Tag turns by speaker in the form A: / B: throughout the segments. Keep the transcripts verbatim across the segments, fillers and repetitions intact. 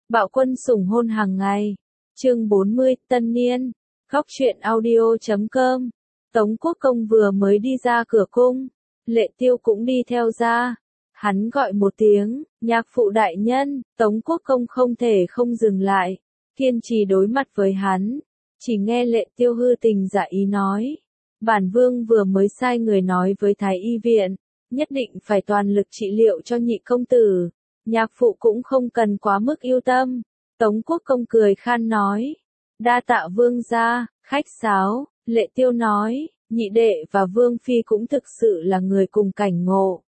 A: Bạo quân sủng hôn hàng ngày. Chương bốn mươi, Tân Niên. Góc truyện audio chấm com. Tống Quốc Công vừa mới đi ra cửa cung, Lệ Tiêu cũng đi theo ra. Hắn gọi một tiếng, nhạc phụ đại nhân, Tống Quốc Công không thể không dừng lại, kiên trì đối mặt với hắn. Chỉ nghe Lệ Tiêu hư tình giả ý nói, bản vương vừa mới sai người nói với Thái Y viện, nhất định phải toàn lực trị liệu cho nhị công tử. Nhạc phụ cũng không cần quá mức yêu tâm. Tống Quốc Công cười khan nói, đa tạ vương gia, khách sáo. Lệ Tiêu nói, nhị đệ và vương phi cũng thực sự là người cùng cảnh ngộ.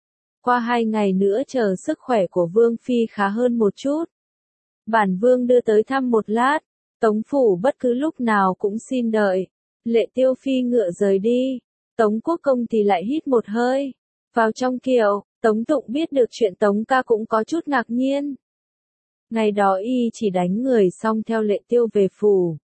A: Qua hai ngày nữa chờ sức khỏe của vương phi khá hơn một chút, bản vương đưa tới thăm một lát. Tống phủ bất cứ lúc nào cũng xin đợi. Lệ Tiêu phi ngựa rời đi, Tống Quốc Công thì lại hít một hơi. Vào trong kiệu, Tống Tụng biết được chuyện Tống ca cũng có chút ngạc nhiên. Ngày đó y chỉ đánh người xong theo Lệ Tiêu về phủ,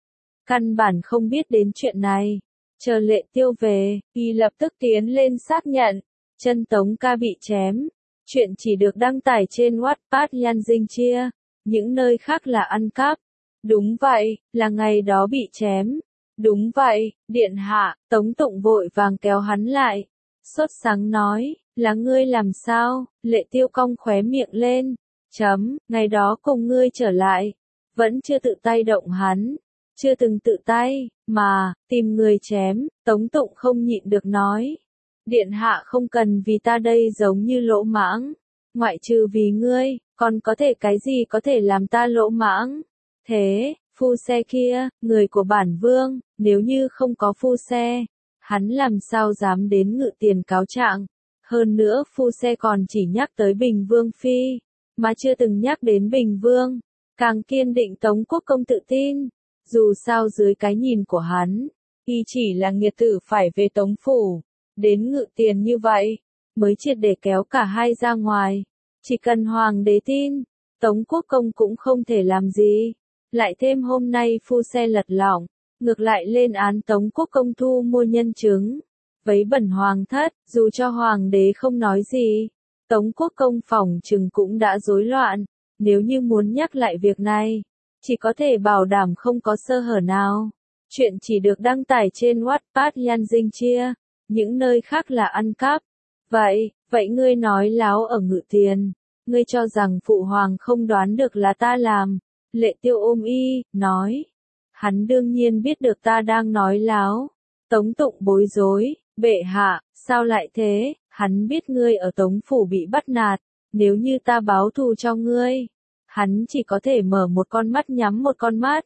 A: căn bản không biết đến chuyện này. Chờ Lệ Tiêu về, y lập tức tiến lên xác nhận, chân Tống ca bị chém. Chuyện chỉ được đăng tải trên Wattpad Yan Dinh Chia, những nơi khác là ăn cắp. Đúng vậy, là ngày đó bị chém. Đúng vậy, điện hạ. Tống Tụng vội vàng kéo hắn lại, sốt sắng nói, là ngươi làm sao? Lệ Tiêu cong khóe miệng lên, chấm, ngày đó cùng ngươi trở lại, vẫn chưa tự tay động hắn, chưa từng tự tay, mà, tìm người chém. Tống Tụng không nhịn được nói, điện hạ không cần vì ta đây giống như lỗ mãng, ngoại trừ vì ngươi, còn có thể cái gì có thể làm ta lỗ mãng? Thế, phu xe kia, người của bản vương, nếu như không có phu xe, hắn làm sao dám đến ngự tiền cáo trạng? Hơn nữa phu xe còn chỉ nhắc tới Bình Vương phi, mà chưa từng nhắc đến Bình Vương. Càng kiên định Tống Quốc Công tự tin, dù sao dưới cái nhìn của hắn, y chỉ là nghiệt tử phải về Tống phủ, đến ngự tiền như vậy, mới triệt để kéo cả hai ra ngoài. Chỉ cần hoàng đế tin, Tống Quốc Công cũng không thể làm gì. Lại thêm hôm nay phu xe lật lọng, ngược lại lên án Tống Quốc Công thu mua nhân chứng, vấy bẩn hoàng thất. Dù cho hoàng đế không nói gì, Tống Quốc Công phỏng chừng cũng đã rối loạn. Nếu như muốn nhắc lại việc này, chỉ có thể bảo đảm không có sơ hở nào. Chuyện chỉ được đăng tải trên Wattpad Yan Dinh Chia, những nơi khác là ăn cắp. Vậy, vậy ngươi nói láo ở ngự tiền, ngươi cho rằng phụ hoàng không đoán được là ta làm? Lệ Tiêu ôm y, nói, hắn đương nhiên biết được ta đang nói láo. Tống Tụng bối rối, bệ hạ, sao lại thế? Hắn biết ngươi ở Tống phủ bị bắt nạt, nếu như ta báo thù cho ngươi, hắn chỉ có thể mở một con mắt nhắm một con mắt.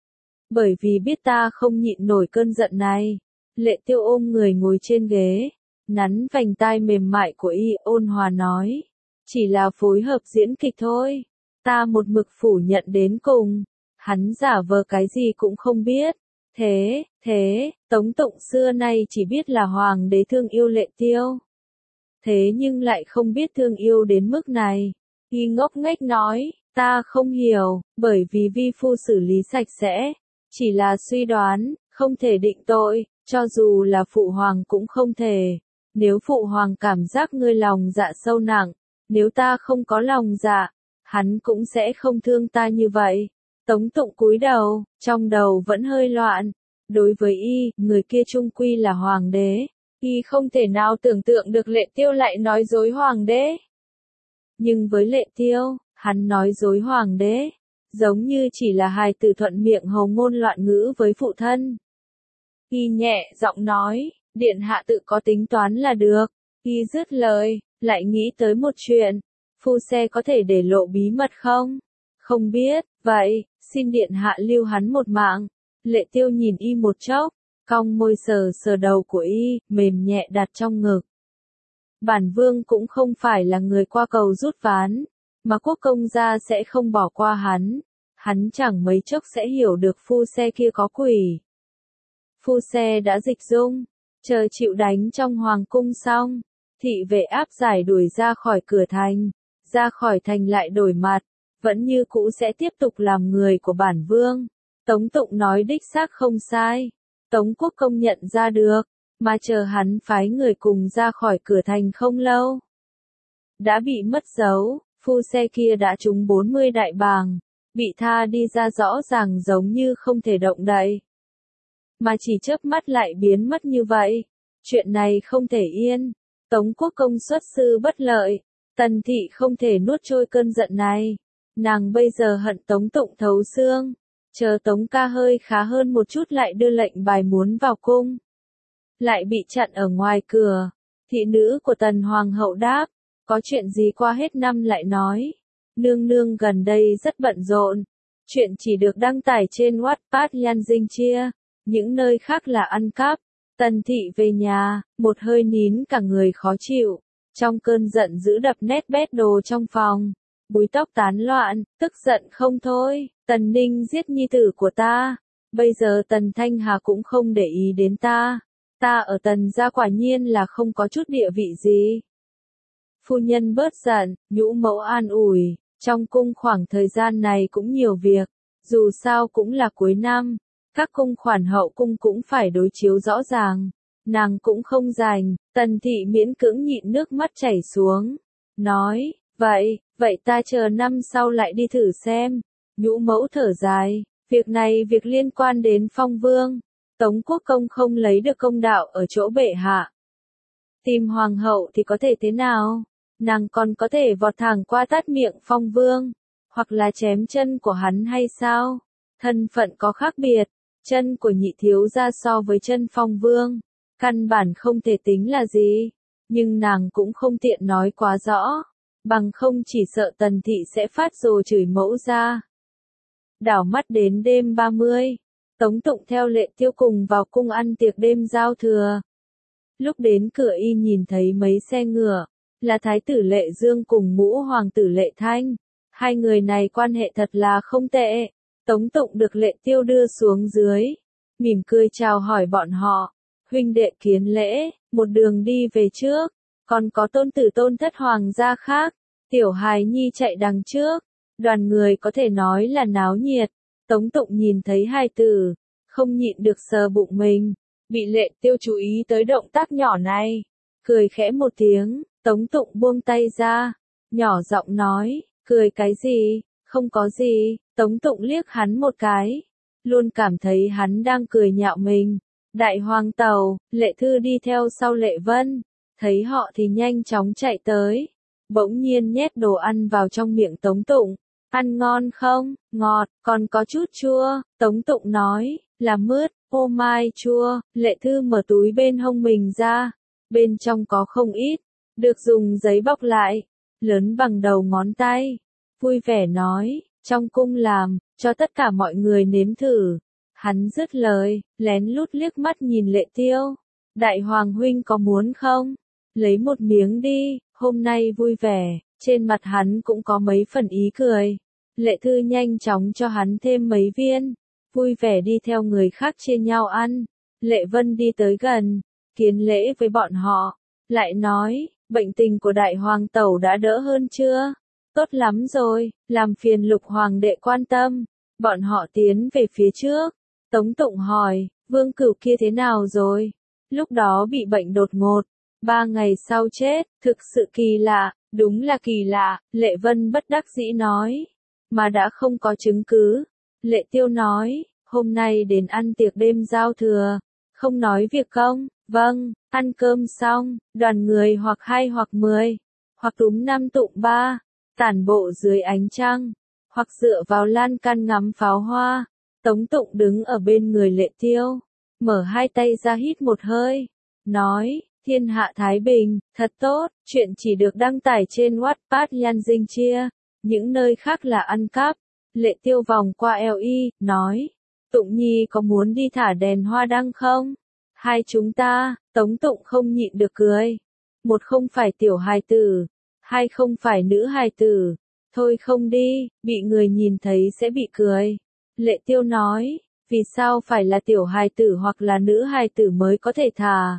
A: Bởi vì biết ta không nhịn nổi cơn giận này. Lệ Tiêu ôm người ngồi trên ghế, nắn vành tai mềm mại của y, ôn hòa nói, chỉ là phối hợp diễn kịch thôi. Ta một mực phủ nhận đến cùng. Hắn giả vờ cái gì cũng không biết. Thế, thế, Tống Tụng xưa nay chỉ biết là hoàng đế thương yêu Lệ Tiêu, thế nhưng lại không biết thương yêu đến mức này. Y ngốc nghếch nói, ta không hiểu, bởi vì vi phu xử lý sạch sẽ, chỉ là suy đoán, không thể định tội, cho dù là phụ hoàng cũng không thể. Nếu phụ hoàng cảm giác ngươi lòng dạ sâu nặng, nếu ta không có lòng dạ, hắn cũng sẽ không thương ta như vậy. Tống Tụng cúi đầu, trong đầu vẫn hơi loạn. Đối với y, người kia chung quy là hoàng đế. Y không thể nào tưởng tượng được Lệ Tiêu lại nói dối hoàng đế. Nhưng với Lệ Tiêu, hắn nói dối hoàng đế, giống như chỉ là hài tử thuận miệng hầu ngôn loạn ngữ với phụ thân. Y nhẹ giọng nói, điện hạ tự có tính toán là được. Y dứt lời, lại nghĩ tới một chuyện. Phu xe có thể để lộ bí mật không? Không biết, vậy, xin điện hạ lưu hắn một mạng. Lệ Tiêu nhìn y một chốc, cong môi sờ sờ đầu của y, mềm nhẹ đặt trong ngực. Bản vương cũng không phải là người qua cầu rút ván, mà Quốc Công gia sẽ không bỏ qua hắn. Hắn chẳng mấy chốc sẽ hiểu được phu xe kia có quỷ. Phu xe đã dịch dung, chờ chịu đánh trong hoàng cung xong, thị vệ áp giải đuổi ra khỏi cửa thành, ra khỏi thành lại đổi mặt, vẫn như cũ sẽ tiếp tục làm người của bản vương. Tống Tụng nói đích xác không sai, Tống Quốc Công nhận ra được, mà chờ hắn phái người cùng ra khỏi cửa thành không lâu, đã bị mất dấu. Phu xe kia đã trúng bốn mươi đại bàng, bị tha đi ra rõ ràng giống như không thể động đậy. Mà chỉ chớp mắt lại biến mất như vậy. Chuyện này không thể yên. Tống Quốc Công xuất sư bất lợi. Tần thị không thể nuốt trôi cơn giận này. Nàng bây giờ hận Tống Tụng thấu xương. Chờ Tống ca hơi khá hơn một chút lại đưa lệnh bài muốn vào cung. Lại bị chặn ở ngoài cửa. Thị nữ của Tần Hoàng hậu đáp. Có chuyện gì qua hết năm lại nói. Nương nương gần đây rất bận rộn. Chuyện chỉ được đăng tải trên Wattpad Yan Dinh Chia. Những nơi khác là ăn cắp. Tần thị về nhà, một hơi nín cả người khó chịu. Trong cơn giận giữ đập nét bét đồ trong phòng. Búi tóc tán loạn, tức giận không thôi. Tần Ninh giết nhi tử của ta. Bây giờ Tần Thanh Hà cũng không để ý đến ta. Ta ở Tần gia quả nhiên là không có chút địa vị gì. Phu nhân bớt giận, nhũ mẫu an ủi. Trong cung khoảng thời gian này cũng nhiều việc. Dù sao cũng là cuối năm. Các cung khoản hậu cung cũng phải đối chiếu rõ ràng. Nàng cũng không rảnh. Tần thị miễn cưỡng nhịn nước mắt chảy xuống. Nói, vậy, vậy ta chờ năm sau lại đi thử xem. Nhũ mẫu thở dài. Việc này việc liên quan đến Phong Vương. Tống Quốc Công không lấy được công đạo ở chỗ bệ hạ. Tìm hoàng hậu thì có thể thế nào? Nàng còn có thể vọt thẳng qua tát miệng Phong Vương. Hoặc là chém chân của hắn hay sao? Thân phận có khác biệt. Chân của nhị thiếu gia so với chân Phong Vương. Căn bản không thể tính là gì. Nhưng nàng cũng không tiện nói quá rõ. Bằng không chỉ sợ Tần thị sẽ phát rồ chửi mẫu ra. Đảo mắt đến đêm ba mươi. Tống Tụng theo lệ tiêu cùng vào cung ăn tiệc đêm giao thừa. Lúc đến cửa y nhìn thấy mấy xe ngựa. Là thái tử Lệ Dương cùng ngũ hoàng tử Lệ Thanh. Hai người này quan hệ thật là không tệ. Tống Tụng được Lệ Tiêu đưa xuống dưới. Mỉm cười chào hỏi bọn họ. Huynh đệ kiến lễ, một đường đi về trước. Còn có tôn tử tôn thất hoàng gia khác. Tiểu hài nhi chạy đằng trước. Đoàn người có thể nói là náo nhiệt. Tống Tụng nhìn thấy hai tử. Không nhịn được sờ bụng mình. Bị Lệ Tiêu chú ý tới động tác nhỏ này. Cười khẽ một tiếng. Tống Tụng buông tay ra. Nhỏ giọng nói. Cười cái gì? Không có gì. Tống Tụng liếc hắn một cái. Luôn cảm thấy hắn đang cười nhạo mình. Đại hoàng tàu, Lệ Thư đi theo sau Lệ Vân. Thấy họ thì nhanh chóng chạy tới. Bỗng nhiên nhét đồ ăn vào trong miệng Tống Tụng. Ăn ngon không? Ngọt, còn có chút chua. Tống Tụng nói, là mướt, ô mai chua. Lệ Thư mở túi bên hông mình ra. Bên trong có không ít. Được dùng giấy bọc lại. Lớn bằng đầu ngón tay. Vui vẻ nói, trong cung làm, cho tất cả mọi người nếm thử. Hắn dứt lời, lén lút liếc mắt nhìn Lệ Tiêu. Đại hoàng huynh có muốn không? Lấy một miếng đi, hôm nay vui vẻ. Trên mặt hắn cũng có mấy phần ý cười. Lệ Thư nhanh chóng cho hắn thêm mấy viên. Vui vẻ đi theo người khác chia nhau ăn. Lệ Vân đi tới gần, kiến lễ với bọn họ. Lại nói, bệnh tình của đại hoàng tẩu đã đỡ hơn chưa? Tốt lắm rồi, làm phiền Lục hoàng đệ quan tâm. Bọn họ tiến về phía trước. Tống Tụng hỏi, Vương Cửu kia thế nào rồi? Lúc đó bị bệnh đột ngột. Ba ngày sau chết, thực sự kỳ lạ, đúng là kỳ lạ. Lệ Vân bất đắc dĩ nói. Mà đã không có chứng cứ. Lệ Tiêu nói, hôm nay đến ăn tiệc đêm giao thừa. Không nói việc công, vâng, ăn cơm xong, đoàn người hoặc hai hoặc mười, hoặc túm năm tụng ba. Tản bộ dưới ánh trăng, hoặc dựa vào lan can ngắm pháo hoa. Tống Tụng đứng ở bên người Lệ Tiêu, mở hai tay ra hít một hơi, nói, thiên hạ thái bình, thật tốt, chuyện chỉ được đăng tải trên Wattpad Yan Dinh Chia, những nơi khác là ăn cắp. Lệ Tiêu vòng qua eo y, nói, Tụng Nhi có muốn đi thả đèn hoa đăng không? Hai chúng ta, Tống Tụng không nhịn được cười. Một không phải tiểu hài tử. Hai không phải nữ hài tử. Thôi không đi, bị người nhìn thấy sẽ bị cười. Lệ Tiêu nói, vì sao phải là tiểu hài tử hoặc là nữ hài tử mới có thể thả?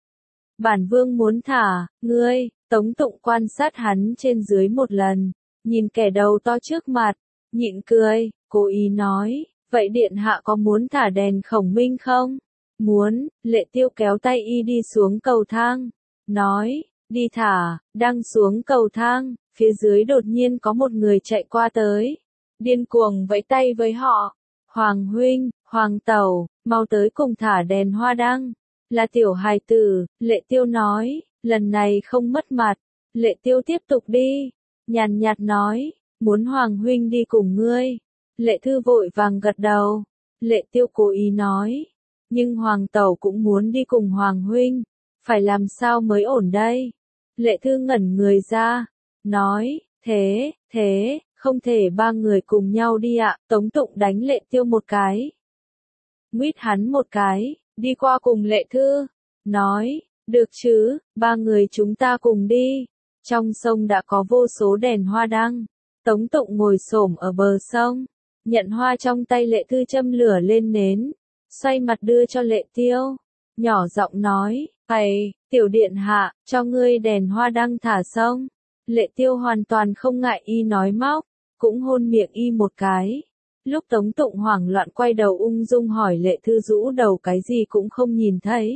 A: Bản vương muốn thả, ngươi. Tống Tụng quan sát hắn trên dưới một lần, nhìn kẻ đầu to trước mặt, nhịn cười, cố ý nói, vậy điện hạ có muốn thả đèn khổng minh không? Muốn. Lệ Tiêu kéo tay y đi xuống cầu thang, nói, đi thả. Đang xuống cầu thang, phía dưới đột nhiên có một người chạy qua tới, điên cuồng vẫy tay với họ. Hoàng huynh, Hoàng tẩu, mau tới cùng thả đèn hoa đăng. Là tiểu hài tử, Lệ Tiêu nói, lần này không mất mặt. Lệ Tiêu tiếp tục đi, nhàn nhạt nói, muốn Hoàng huynh đi cùng ngươi. Lệ Thư vội vàng gật đầu. Lệ Tiêu cố ý nói, nhưng Hoàng tẩu cũng muốn đi cùng Hoàng huynh, phải làm sao mới ổn đây? Lệ Thư ngẩn người ra, nói, thế, thế, không thể ba người cùng nhau đi ạ. Tống Tụng đánh Lệ Tiêu một cái, nguyết hắn một cái, đi qua cùng Lệ Thư, nói, được chứ, ba người chúng ta cùng đi. Trong sông đã có vô số đèn hoa đăng, Tống Tụng ngồi xổm ở bờ sông, nhận hoa trong tay Lệ Thư châm lửa lên nến, xoay mặt đưa cho Lệ Tiêu, nhỏ giọng nói, "Ầy, tiểu điện hạ, cho ngươi đèn hoa đăng thả sông." Lệ Tiêu hoàn toàn không ngại y nói móc, cũng hôn miệng y một cái. Lúc Tống Tụng hoảng loạn quay đầu ung dung hỏi Lệ Thư rũ đầu cái gì cũng không nhìn thấy.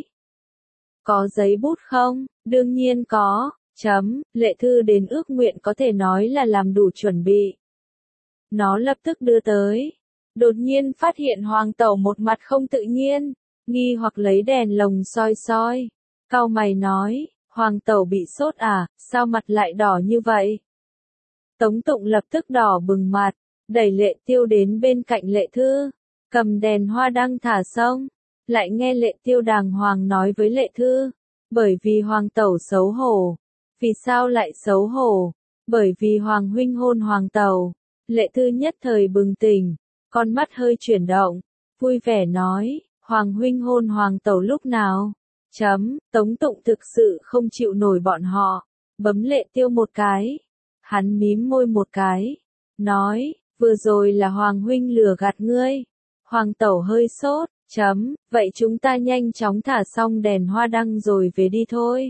A: "Có giấy bút không?" "Đương nhiên có." Chấm, Lệ Thư đến ước nguyện có thể nói là làm đủ chuẩn bị. Nó lập tức đưa tới. Đột nhiên phát hiện Hoàng tẩu một mặt không tự nhiên, nghi hoặc lấy đèn lồng soi soi. Cau mày nói, Hoàng tẩu bị sốt à, sao mặt lại đỏ như vậy? Tống Tụng lập tức đỏ bừng mặt, đẩy Lệ Tiêu đến bên cạnh Lệ Thư, cầm đèn hoa đăng thả sông. Lại nghe Lệ Tiêu đàng hoàng nói với Lệ Thư, bởi vì Hoàng tẩu xấu hổ. Vì sao lại xấu hổ? Bởi vì Hoàng huynh hôn Hoàng tẩu. Lệ Thư nhất thời bừng tỉnh, con mắt hơi chuyển động, vui vẻ nói, Hoàng huynh hôn Hoàng tẩu lúc nào? Chấm, Tống Tụng thực sự không chịu nổi bọn họ, bấm Lệ Tiêu một cái. Hắn mím môi một cái, nói, vừa rồi là Hoàng huynh lừa gạt ngươi. Hoàng tẩu hơi sốt, chấm, vậy chúng ta nhanh chóng thả xong đèn hoa đăng rồi về đi thôi.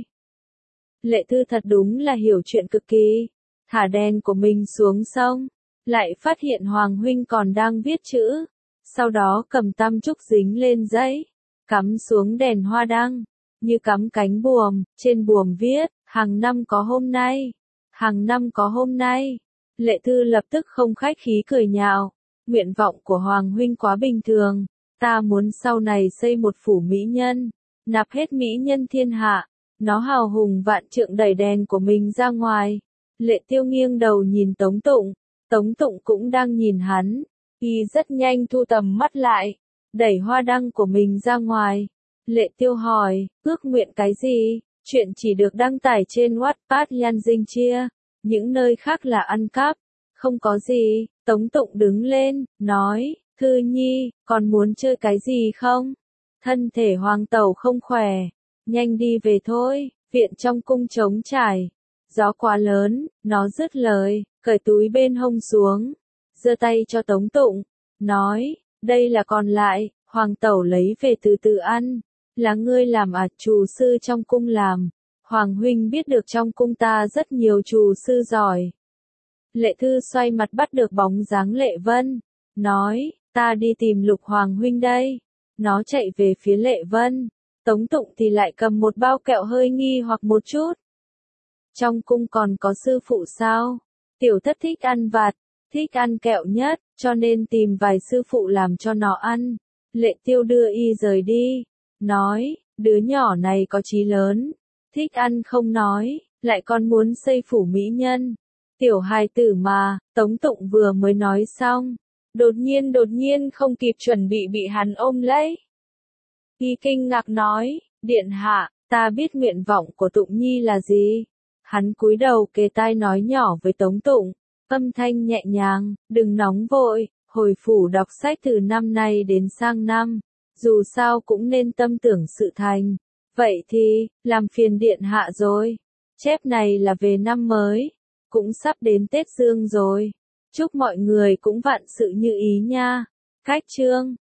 A: Lệ Thư thật đúng là hiểu chuyện cực kỳ, thả đèn của mình xuống sông, lại phát hiện Hoàng huynh còn đang viết chữ, sau đó cầm tăm trúc dính lên giấy, cắm xuống đèn hoa đăng, như cắm cánh buồm, trên buồm viết, hàng năm có hôm nay, hàng năm có hôm nay. Lệ Thư lập tức không khách khí cười nhạo, nguyện vọng của Hoàng huynh quá bình thường, ta muốn sau này xây một phủ mỹ nhân, nạp hết mỹ nhân thiên hạ. Nó hào hùng vạn trượng đẩy đèn của mình ra ngoài. Lệ Tiêu nghiêng đầu nhìn Tống Tụng, Tống Tụng cũng đang nhìn hắn, y rất nhanh thu tầm mắt lại, đẩy hoa đăng của mình ra ngoài. Lệ Tiêu hỏi, ước nguyện cái gì? Chuyện chỉ được đăng tải trên Wattpad Yan Dinh Chia, những nơi khác là ăn cắp, không có gì. Tống Tụng đứng lên, nói, Thư Nhi, còn muốn chơi cái gì không? Thân thể Hoàng tẩu không khỏe, nhanh đi về thôi, viện trong cung trống trải, gió quá lớn. Nó dứt lời, cởi túi bên hông xuống, giơ tay cho Tống Tụng, nói, đây là còn lại, Hoàng tẩu lấy về từ từ ăn, là ngươi làm à? Trù sư trong cung làm. Hoàng huynh biết được trong cung ta rất nhiều trù sư giỏi. Lệ Thư xoay mặt bắt được bóng dáng Lệ Vân, nói, ta đi tìm Lục Hoàng huynh đây. Nó chạy về phía Lệ Vân. Tống Tụng thì lại cầm một bao kẹo hơi nghi hoặc một chút. Trong cung còn có sư phụ sao? Tiểu thất thích ăn vặt, thích ăn kẹo nhất, cho nên tìm vài sư phụ làm cho nó ăn. Lệ Tiêu đưa y rời đi, nói, đứa nhỏ này có chí lớn, thích ăn không nói, lại còn muốn xây phủ mỹ nhân. Tiểu hài tử mà. Tống Tụng vừa mới nói xong, đột nhiên đột nhiên không kịp chuẩn bị bị hắn ôm lấy. Y kinh ngạc nói, điện hạ, ta biết nguyện vọng của Tụng Nhi là gì. Hắn cúi đầu kề tai nói nhỏ với Tống Tụng, âm thanh nhẹ nhàng, đừng nóng vội, hồi phủ đọc sách từ năm nay đến sang năm, dù sao cũng nên tâm tưởng sự thành. Vậy thì, làm phiền điện hạ rồi. Chép này là về năm mới, cũng sắp đến Tết Dương rồi. Chúc mọi người cũng vạn sự như ý nha. Cách chương